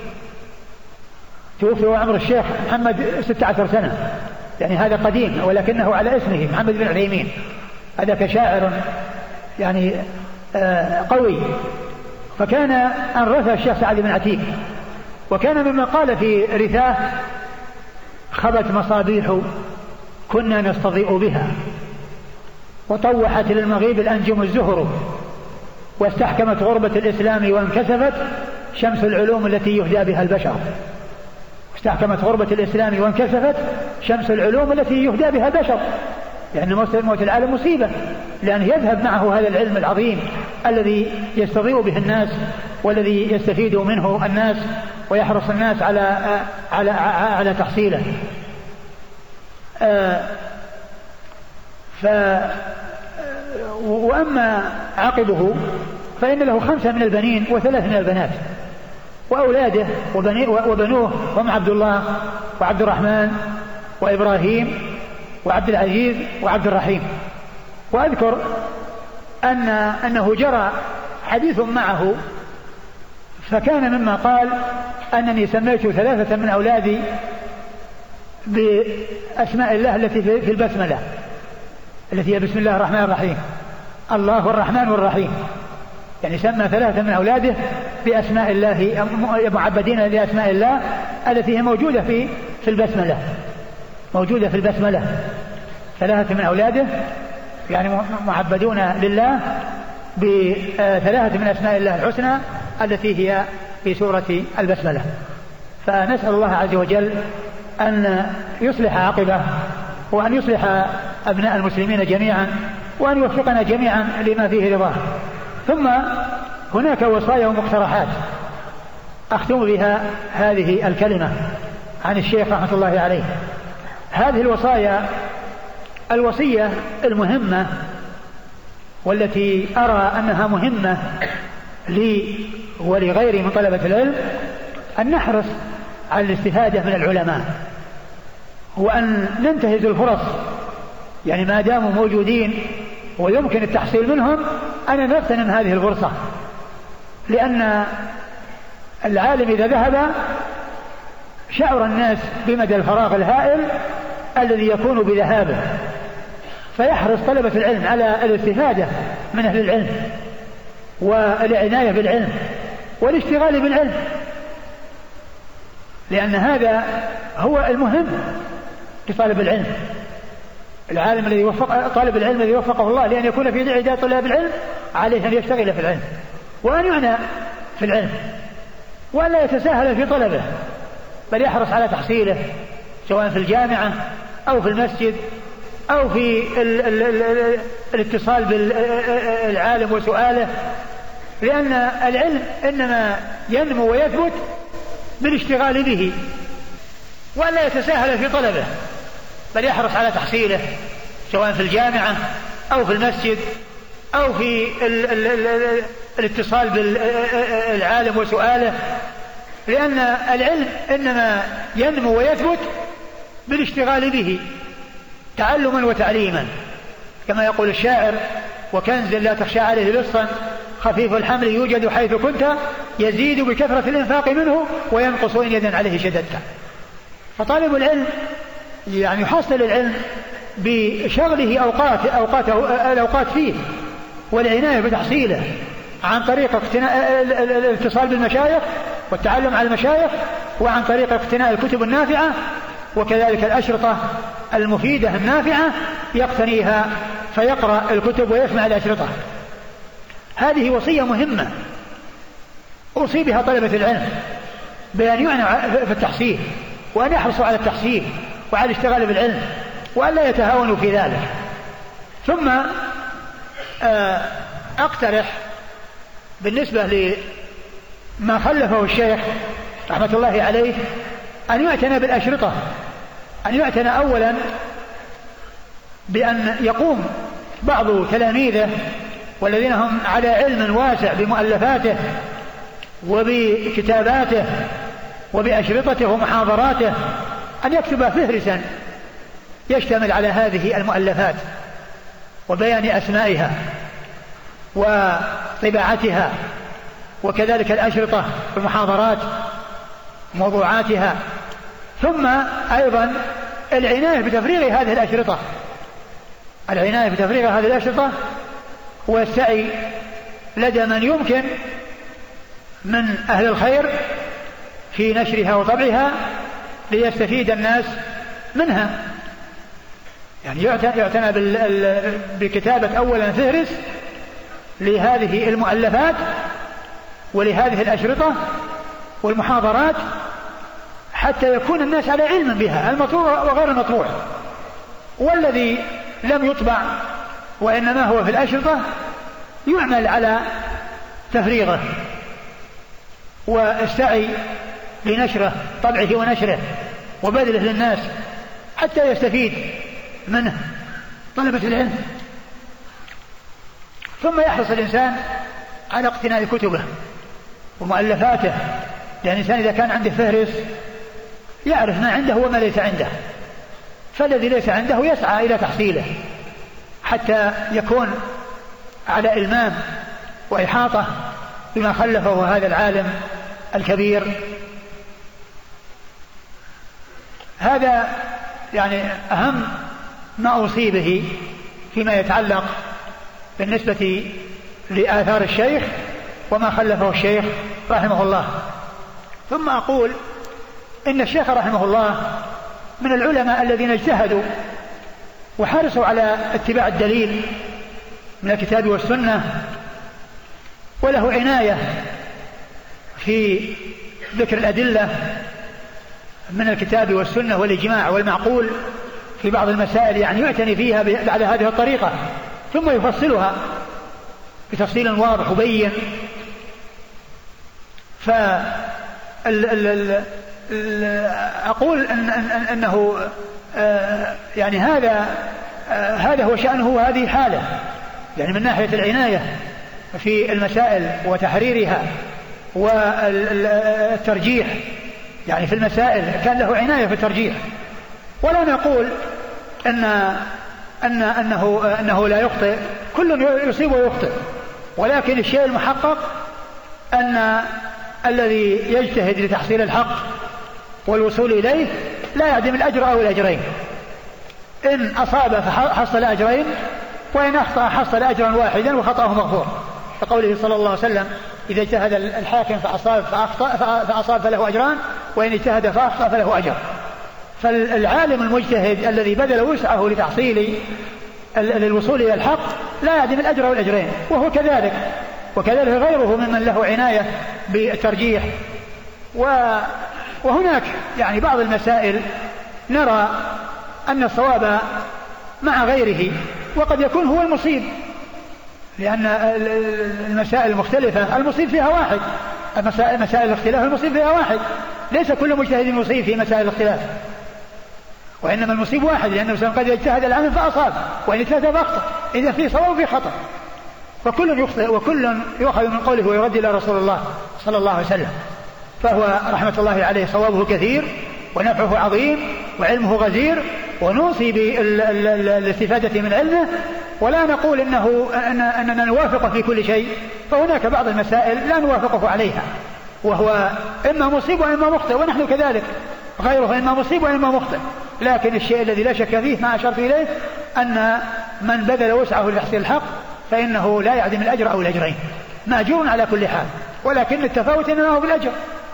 توفي وعمر الشيخ محمد 16 سنة، يعني هذا قديم ولكنه على اسمه محمد بن عثيمين. هذا كشاعر يعني قوي. فكان أن رثى الشيخ سعد بن عتيق، وكان مما قال في رثاه: خبت مصابيح كنا نستضيء بها، وطوحت للمغيب الأنجم الزهر، واستحكمت غربة الإسلام وانكسفت شمس العلوم التي يهدى بها البشر. استحكمت غربة الإسلام وانكسفت شمس العلوم التي يهدى بها البشر، لأن موت العالم مصيبة، لأنه يذهب معه هذا العلم العظيم الذي يستضيء به الناس والذي يستفيد منه الناس ويحرص الناس على تحصيله. وأما عقبه فإن له 5 من البنين و3 من البنات، وأولاده وبنوه هم عبد الله وعبد الرحمن وإبراهيم وعبد العزيز وعبد الرحيم. وأذكر أنه جرى حديث معه، فكان مما قال: أنني سميت 3 من أولادي بأسماء الله التي في البسملة، التي هي بسم الله الرحمن الرحيم، الله الرحمن والرحيم. يعني سمى 3 من أولاده بأسماء الله، معبدين بأسماء الله التي هي موجودة في البسملة، موجودة في البسملة. 3 من أولاده يعني معبدون لله ب3 من أسماء الله الحسنى التي هي في سورة البسملة. فنسأل الله عز وجل أن يصلح عاقبه، وأن يصلح أبناء المسلمين جميعا، وأن يوفقنا جميعا لما فيه رضاه. ثم هناك وصايا ومقترحات أختم بها هذه الكلمة عن الشيخ رحمة الله عليه. هذه الوصية المهمة والتي أرى أنها مهمة لي ولغيري من طلبة العلم، أن نحرص على الاستفادة من العلماء، وأن ننتهز الفرص يعني ما داموا موجودين ويمكن التحصيل منهم أنا نغتنم هذه الفرصة، لأن العالم إذا ذهب شعر الناس بمدى الفراغ الهائل الذي يكون بذهابه، فيحرص طلبة العلم على الاستفادة من أهل العلم والعناية بالعلم والاشتغال بالعلم، لأن هذا هو المهم لطالب العلم. العالم الذي طالب العلم الذي وفقه الله لأن يكون في عداد طلاب العلم عليه أن يشتغل في العلم وأن يعنى في العلم ولا يتساهل في طلبه، بل يحرص على تحصيله سواء في الجامعة أو في المسجد أو في الاتصال بالعالم وسؤاله، لأن العلم إنما ينمو ويثبت بالاشتغال به، ولا يتساهل في طلبه بل يحرص على تحصيله سواء في الجامعة أو في المسجد أو في الاتصال بالعالم وسؤاله، لأن العلم إنما ينمو ويثبت بالاشتغال به تعلما وتعليما، كما يقول الشاعر: وكنز لا تخشى عليه لصا خفيف الحمل يوجد حيث كنت يزيد بكثرة الإنفاق منه وينقص إن يدا عليه شددت. فطالب العلم يعني يحصل العلم بشغله الأوقات فيه والعناية بتحصيله عن طريق الاتصال بالمشايخ والتعلم على المشايخ، وعن طريق اقتناء الكتب النافعة وكذلك الأشرطة المفيدة النافعة يقتنيها فيقرأ الكتب ويسمع الأشرطة. هذه وصية مهمة أوصي بها طلبة العلم بأن يعنى في التحصيل وأن يحرصوا على التحصيل وعلى الاشتغال بالعلم وأن لا يتهاونوا في ذلك. ثم أقترح بالنسبة لما خلفه الشيخ رحمة الله عليه أن يعتنى بالأشرطة، أن يعتنى أولا بأن يقوم بعض تلاميذه والذين هم على علم واسع بمؤلفاته وبكتاباته وبأشرطته ومحاضراته أن يكتب فهرسا يشتمل على هذه المؤلفات وبيان أسمائها وطباعتها وكذلك الأشرطة والمحاضرات موضوعاتها، ثم أيضا العناية بتفريغ هذه الأشرطة والسعي لدى من يمكن من أهل الخير في نشرها وطبعها ليستفيد الناس منها. يعني يعتنى بكتابة أولا فهرس لهذه المؤلفات ولهذه الأشرطة والمحاضرات حتى يكون الناس على علم بها المطبوع وغير المطبوع، والذي لم يطبع وإنما هو في الأشرطة يعمل على تفريغه والسعي لنشره طبعه ونشره وبذله للناس حتى يستفيد منه طلبة العلم. ثم يحرص الإنسان على اقتناء كتبه ومؤلفاته، لأن الإنسان إذا كان عنده فهرس يعرف ما عنده وما ليس عنده، فالذي ليس عنده يسعى إلى تحصيله حتى يكون على إلمام وإحاطة بما خلفه هذا العالم الكبير. هذا يعني أهم ما أوصي به فيما يتعلق بالنسبة لآثار الشيخ وما خلفه الشيخ رحمه الله. ثم أقول إن الشيخ رحمه الله من العلماء الذين اجتهدوا وحرصوا على اتباع الدليل من الكتاب والسنة، وله عناية في ذكر الأدلة من الكتاب والسنة والإجماع والمعقول في بعض المسائل، يعني يعتني فيها على هذه الطريقة ثم يفصلها بتفصيل واضح وبين. أقول أنه يعني هذا هو شأنه وهذه حاله، يعني من ناحية العناية في المسائل وتحريرها والترجيح، يعني في المسائل كان له عناية في الترجيح. ولا نقول أن أنه لا يخطئ، كل يصيب ويخطئ، ولكن الشيء المحقق أن الذي يجتهد لتحصيل الحق والوصول إليه لا يعدم الأجر أو الأجرين، إن أصاب فحصل أجرين، وإن أخطأ حصل أجرا واحدا وخطأه مغفور، كقوله صلى الله عليه وسلم: إذا اجتهد الحاكم فأصاب فله أجران، وإن اجتهد فأخطأ فله أجر. فالعالم المجتهد الذي بذل وسعه لتحصيل الوصول إلى الحق لا يعدم الأجر والأجرين، وهو كذلك، وكذلك غيره ممن له عناية بالترجيح. وهناك يعني بعض المسائل نرى أن الصواب مع غيره، وقد يكون هو المصيب، لأن المسائل المختلفة المصيب فيها واحد، مسائل الاختلاف المصيب فيها واحد، ليس كل مجتهد مصيب في مسائل الاختلاف، وإنما المصيب واحد، لأنه قد يجتهد العمل فأصاب، وإن اجتهد فأخطأ، إذا في صواب وفي خطأ، فكل يخطئ وكل يؤخذ من قوله ويرد إلى رسول الله صلى الله عليه وسلم. فهو رحمة الله عليه صوابه كثير ونفعه عظيم وعلمه غزير، ونوصي بالاستفادة من علمه، ولا نقول أننا نوافقه في كل شيء، فهناك بعض المسائل لا نوافقه عليها، وهو إما مصيب وإما مخطئ، ونحن كذلك، غيره إما مصيب وإما مخطئ. لكن الشيء الذي لا شك فيه ما أشرت إليه أن من بذل وسعه لتحصيل الحق فإنه لا يعدم الأجر أو الأجرين، مأجور على كل حال، ولكن التفاوت إنما هو بالأجر.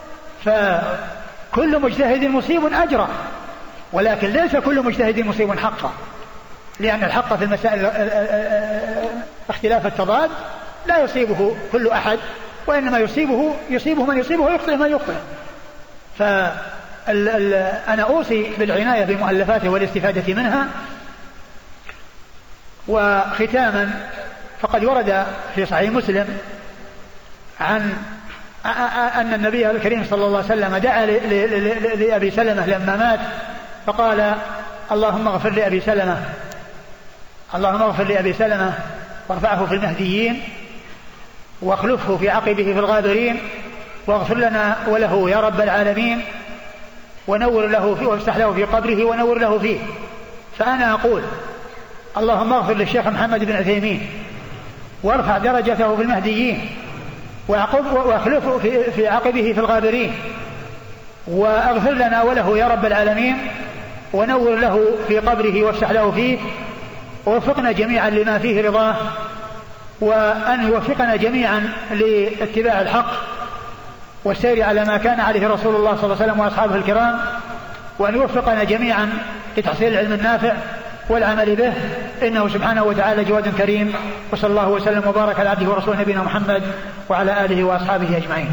فكل مجتهد مصيب أجرا، ولكن ليس كل مجتهد مصيب حقا، لأن الحق في المسائل اختلاف التضاد لا يصيبه كل أحد، وإنما يصيبه من يصيبه ويخطئ من يخطئ. فأنا أوصي بالعناية بمؤلفاته والاستفادة منها. وختاما، فقد ورد في صحيح مسلم عن أن النبي الكريم صلى الله عليه وسلم دعا لأبي سلمة لما مات فقال: اللهم اغفر لأبي سلمة وارفعه في المهديين واخلفه في عقبه في الغابرين واغفر لنا وله يا رب العالمين ونور له فيه وافتح له في قبره ونور له فيه. فأنا أقول: اللهم اغفر للشيخ محمد بن عثيمين وارفع درجته في المهديين واخلفه في عقبه في الغابرين واغفر لنا وله يا رب العالمين ونور له في قبره وافتح له فيه، ووفقنا جميعا لما فيه رضاه، وأن يوفقنا جميعا لاتباع الحق والسير على ما كان عليه رسول الله صلى الله عليه وسلم وأصحابه الكرام، وأن يوفقنا جميعا لتحصيل العلم النافع والعمل به، إنه سبحانه وتعالى جواد كريم. وصلى الله وسلم وبارك على عبده ورسوله نبينا محمد وعلى آله وأصحابه أجمعين.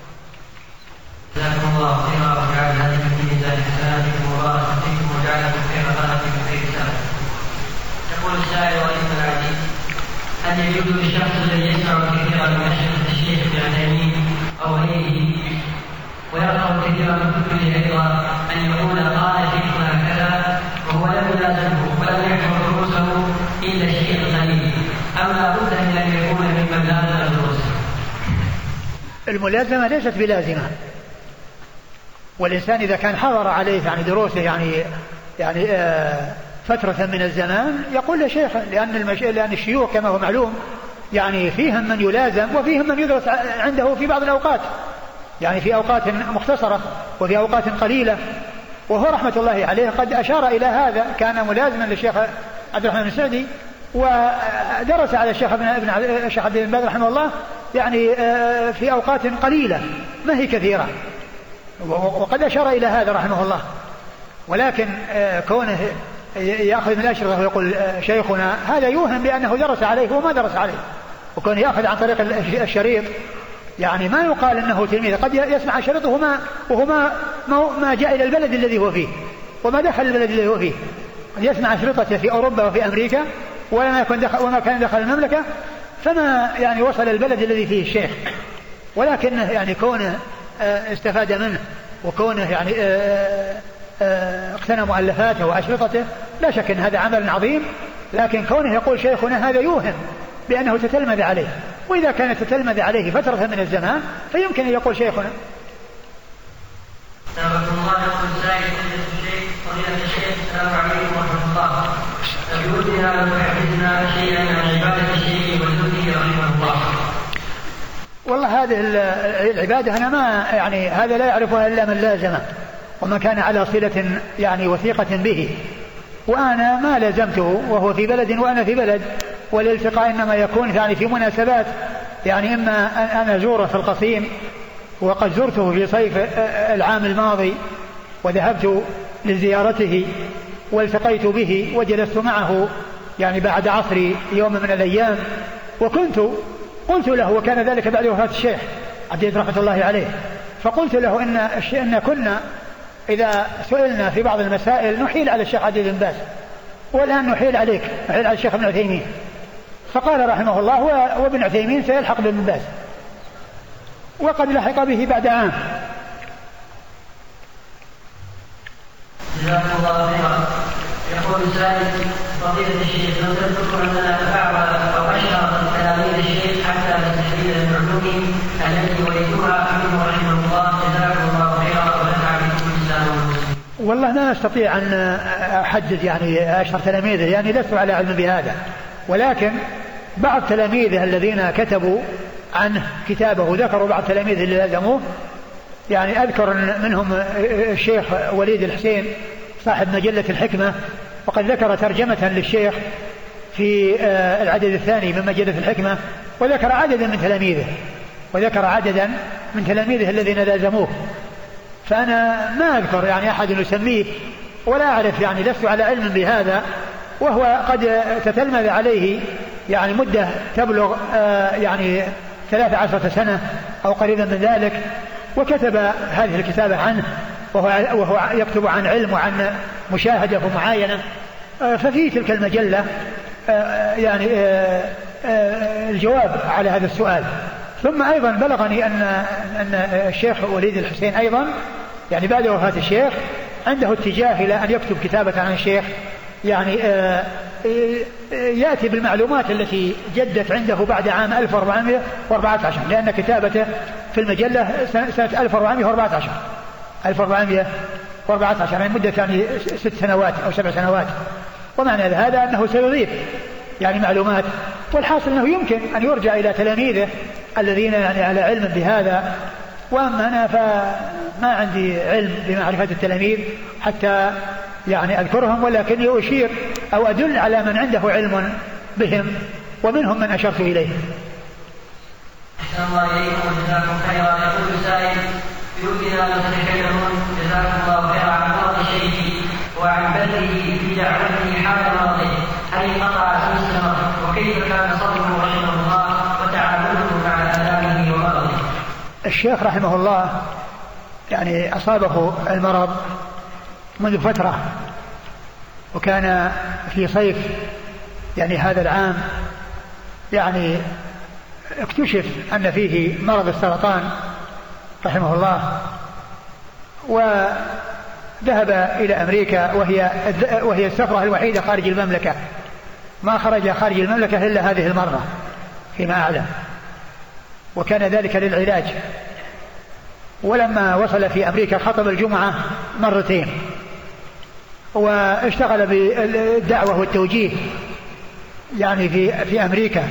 جزاكم الله خيرا وجعل هذه الميزان حسناتكم وبارك فيكم وجعلكم خير خلقكم في رسالة. يقول السائل وليس العزيز: هل يجوز للشخص الذي يسمع كثيرا من أشرطة الشيخ ابن عثيمين أو غيره ويقرأ كثيرا من كتبه أيضا أن يقول قال شيخنا كذا وهو لم يلازمه ولم يحفظ دروسه إلا الشيخ الغني، أم لا بد من أن يكون ممن لازم دروسه؟ الملازمة ليست بلازمة، والإنسان إذا كان حضر عليه يعني دروسه يعني فترة من الزمان يقول له شيخ، لأن الشيوخ كما هو معلوم يعني فيهم من يلازم وفيهم من يدرس عنده في بعض الأوقات، يعني في أوقات مختصرة وفي أوقات قليلة. وهو رحمة الله عليه قد أشار إلى هذا، كان ملازما للشيخ عبد الرحمن بن سعدي ودرس على الشيخ عبد بن باز رحمه الله يعني في أوقات قليلة ما هي كثيرة، وقد أشار إلى هذا رحمه الله. ولكن كونه يأخذ من الأشرطة ويقول شيخنا، هذا يوهم بأنه درس عليه وما درس عليه، وكونه يأخذ عن طريق الشريط يعني ما يقال أنه تلميذ، قد يسمع شريطه وهو ما جاء إلى البلد الذي هو فيه وما دخل البلد الذي هو فيه، قد يسمع شريطته في أوروبا وفي أمريكا وما كان دخل المملكة، فما يعني وصل البلد الذي فيه الشيخ. ولكنه يعني كونه استفاد منه وكونه يعني اقتنى مؤلفاته وأشرطته لا شك أن هذا عمل عظيم، لكن كونه يقول شيخنا هذا يوهم بأنه تتلمذ عليه، وإذا كان تتلمذ عليه فترة من الزمان فيمكن أن يقول شيخنا. السلام عليكم ورحمة الله. بودنا لو تحدثنا شيئا عن عبادة الشيخ والزهري رحمه الله. والله هذه العبادة أنا ما يعني هذا لا يعرفها إلا من لازمه ومن كان على صلة يعني وثيقة به، وأنا ما لازمته وهو في بلد وأنا في بلد، والالتقاء إنما يكون يعني في مناسبات، يعني إما أنا أزوره في القصيم وقد زرته في صيف العام الماضي وذهبت لزيارته والتقيت به وجلست معه يعني بعد عصر يوم من الأيام، قلت له، وكان ذلك بعد وفاة الشيخ عبد رحمة الله عليه، فقلت له إن كنا إذا سئلنا في بعض المسائل نحيل على الشيخ عبد بن باز، والآن نحيل على الشيخ ابن عثيمين. فقال رحمه الله وابن عثيمين سيلحق بابن باز، وقد لحق به بعد عام. جزاكم الله خيرا. يقول سائل فضيلة الشيخ لو تذكر أننا تفاعل أو أشهر تلاميذ الشيخ حتى نستفيد من علومهم التي ولدوها منه رحمه الله. جزاكم الله خيرا ونفع بكم الإسلام والمسلمين. والله لا أستطيع أن أحدد يعني أشهر تلاميذه، يعني لست على علم بهذا، ولكن بعض تلاميذه الذين كتبوا عنه كتابه ذكروا بعض تلاميذه اللي لازموه، يعني أذكر منهم الشيخ وليد الحسين صاحب مجلة الحكمة، وقد ذكر ترجمة للشيخ في العدد الثاني من مجلة الحكمة، وذكر عددا من تلاميذه الذين لازموه. فأنا ما أذكر يعني أحد يسميه ولا أعرف، يعني لست على علم بهذا، وهو قد تتلمذ عليه يعني مدة تبلغ يعني 13 سنة أو قريبا من ذلك، وكتب هذه الكتابة عنه وهو يكتب عن علم وعن مشاهدة ومعاينة. ففي تلك المجلة يعني الجواب على هذا السؤال. ثم أيضا بلغني أن الشيخ وليد الحسين أيضا يعني بعد وفاة الشيخ عنده اتجاه إلى أن يكتب كتابة عن الشيخ، يعني يأتي بالمعلومات التي جدت عنده بعد عام 1414، لأن كتابته في المجلة سنة 1414 يعني مدة يعني 6 سنوات أو 7 سنوات. ومعنى هذا أنه سيضيف يعني معلومات، والحاصل أنه يمكن أن يرجع إلى تلاميذه الذين يعني على علم بهذا. وأما أنا فما عندي علم بمعرفة التلاميذ حتى يعني أذكرهم، ولكني أشير أو أدل على من عنده علم بهم، ومنهم من أشرت إليه. أحسن الله إليكم وجزاكم خيرا. يقول سائل بودنا أن تتكلمون جزاكم الله خيرا عن مرض شيخي وعن بذله في دعوته حال مرضه، هل انقطع سلسلة وكيف كان صبره رحمه الله وتعامله مع آلامه ومرضه؟ الشيخ رحمه الله يعني أصابه المرض منذ فترة، وكان في صيف يعني هذا العام يعني اكتشف أن فيه مرض السرطان رحمه الله، وذهب إلى أمريكا وهي السفرة الوحيدة خارج المملكة، ما خرج خارج المملكة إلا هذه المرة فيما أعلم، وكان ذلك للعلاج. ولما وصل في أمريكا خطب الجمعة مرتين، واشتغل بالدعوة والتوجيه يعني في أمريكا.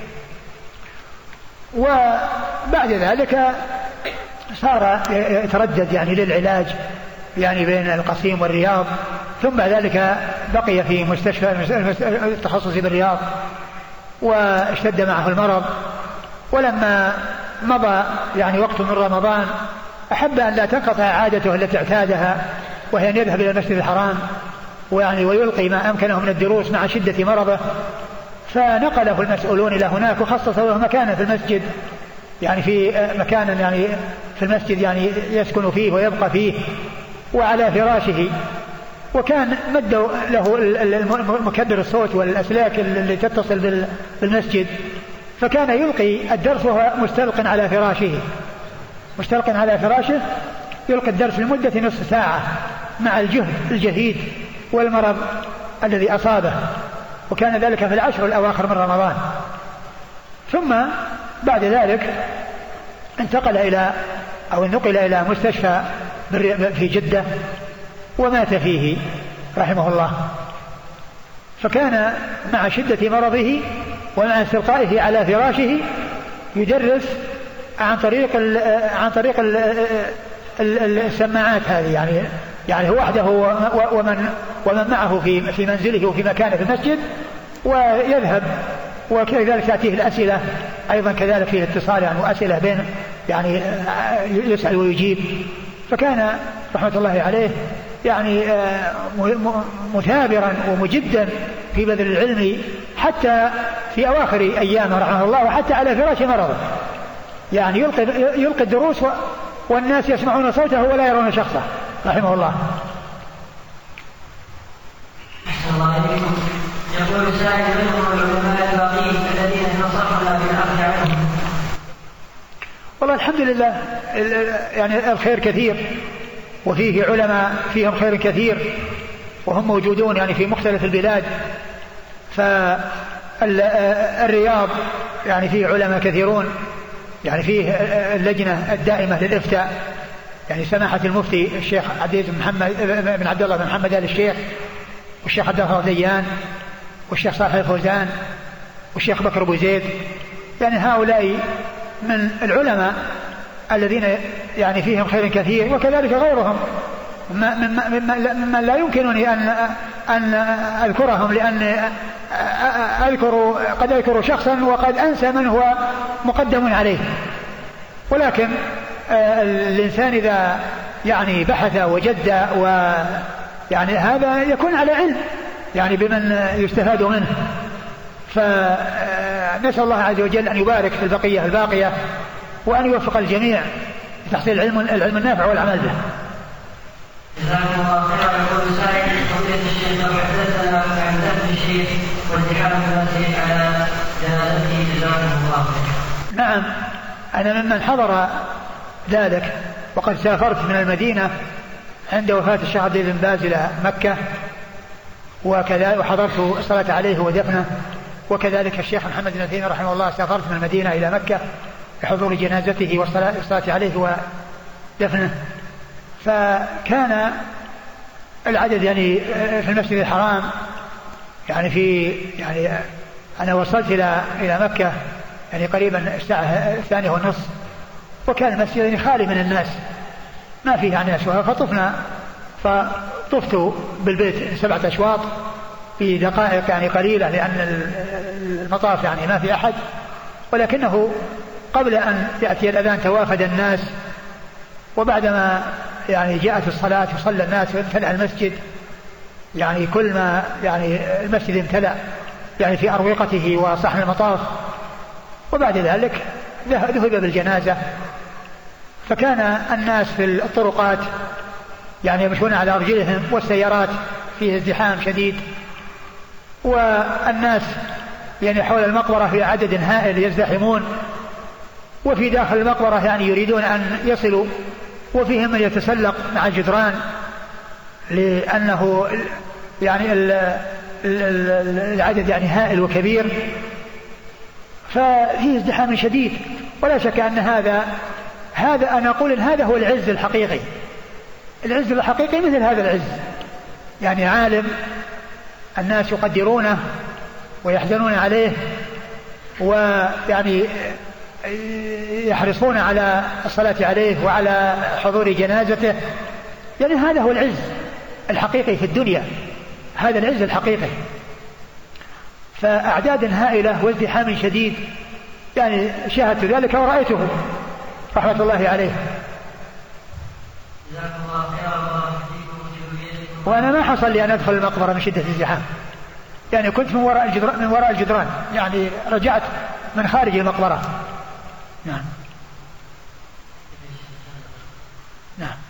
وبعد ذلك صار يتردد يعني للعلاج يعني بين القصيم والرياض، ثم بعد ذلك بقي في مستشفى التخصصي بالرياض، واشتد معه المرض. ولما مضى يعني وقت من رمضان أحب أن لا تنقطع عادته التي اعتادها، وهي أن يذهب إلى المسجد الحرام ويلقي ما أمكنه من الدروس مع شدة مرضه، فنقله المسؤولون إلى هناك وخصصوا له مكانا في المسجد، يعني في مكانا يعني في المسجد يعني يسكن فيه ويبقى فيه وعلى فراشه. وكان مدوا له مكبر الصوت والأسلاك اللي تتصل بالمسجد، فكان يلقي الدرس وهو مستلق على فراشه يلقي الدرس لمدة نصف ساعة مع الجهد الجهيد والمرض الذي أصابه، وكان ذلك في العشر الأواخر من رمضان. ثم بعد ذلك نقل إلى مستشفى في جدة ومات فيه رحمه الله. فكان مع شدة مرضه ومع استلقائه على فراشه يدرس عن طريق السماعات هذه، يعني هو وحده ومن معه في منزله وفي مكانه في المسجد، ويذهب وكذلك تأتيه الأسئلة أيضا كذلك فيه اتصال وأسئلة بين يسأل ويجيب. فكان رحمة الله عليه مثابرا ومجدا في بذل العلم حتى في أواخر أيامه رحمه الله، وحتى على فراش مرضه يلقي الدروس والناس يسمعون صوته ولا يرون شخصه رحمه الله. أحسن الله إليكم. يقول سائل منهم العلماء الباقين الذين نصحنا بالأخذ عنهم. والله الحمد لله الخير كثير، وفيه علماء فيهم خير كثير وهم موجودون في مختلف البلاد. فالرياض فيه علماء كثيرون، فيه اللجنة الدائمة للإفتاء، سماحة المفتي الشيخ عبد بن عبد الله بن محمد آل الشيخ، والشيخ عبد الله ديان، والشيخ صالح الفوزان، والشيخ بكر أبو زيد. هؤلاء من العلماء الذين فيهم خير كثير، وكذلك غيرهم ممن لا يمكنني أن أذكرهم، لأن قد أذكر شخصا وقد أنسى من هو مقدم عليه. ولكن الإنسان إذا بحث وجد هذا يكون على علم بمن يستفاد منه. فنسأل الله عز وجل أن يبارك في البقية الباقية، وأن يوفق الجميع لتحصيل العلم النافع والعمل به. جزاكم الله خيرا. يقول سائل فضيلة الشيخ لو حدثنا عن دفن الشيخ والتحام الناس على جنازته جزاكم الله خيرا. نعم، أنا ممن حضر ذلك، وقد سافرت من المدينة عند وفاة الشيخ عبد بن باز إلى مكة، وحضرت الصلاة عليه ودفنه. وكذلك الشيخ محمد بن عثيمين رحمه الله سافرت من المدينة إلى مكة بحضور جنازته والصلاة عليه ودفنه. فكان العدد في المسجد الحرام أنا وصلت إلى مكة قريبا الساعة 2:30، وكان المسجد خالي من الناس، ما فيه ناس. فطفت بالبيت 7 أشواط في دقائق قليلة، لأن المطاف ما في أحد. ولكنه قبل أن يأتي الأذان توافد الناس، وبعدما جاءت الصلاة وصلى الناس وامتلأ المسجد، كل ما المسجد امتلأ في أروقته وصحن المطاف. وبعد ذلك ذهب بالجنازة، فكان الناس في الطرقات يمشون على أرجلهم، والسيارات فيه ازدحام شديد، والناس حول المقبرة في عدد هائل يزدحمون، وفي داخل المقبرة يريدون أن يصلوا، وفيهم من يتسلق مع الجدران، لأنه العدد هائل وكبير، ففيه ازدحام شديد. ولا شك أن هذا أنا أقول إن هذا هو العز الحقيقي. العز الحقيقي مثل هذا العز، عالم الناس يقدرونه ويحزنون عليه، يحرصون على الصلاة عليه وعلى حضور جنازته. هذا هو العز الحقيقي في الدنيا، هذا العز الحقيقي. فأعداد هائلة وازدحام شديد، شاهدت ذلك ورأيته رحمة الله عليه. وأنا ما حصل لي أن أدخل المقبرة من شدة الازدحام، كنت من وراء الجدران، رجعت من خارج المقبرة. نعم.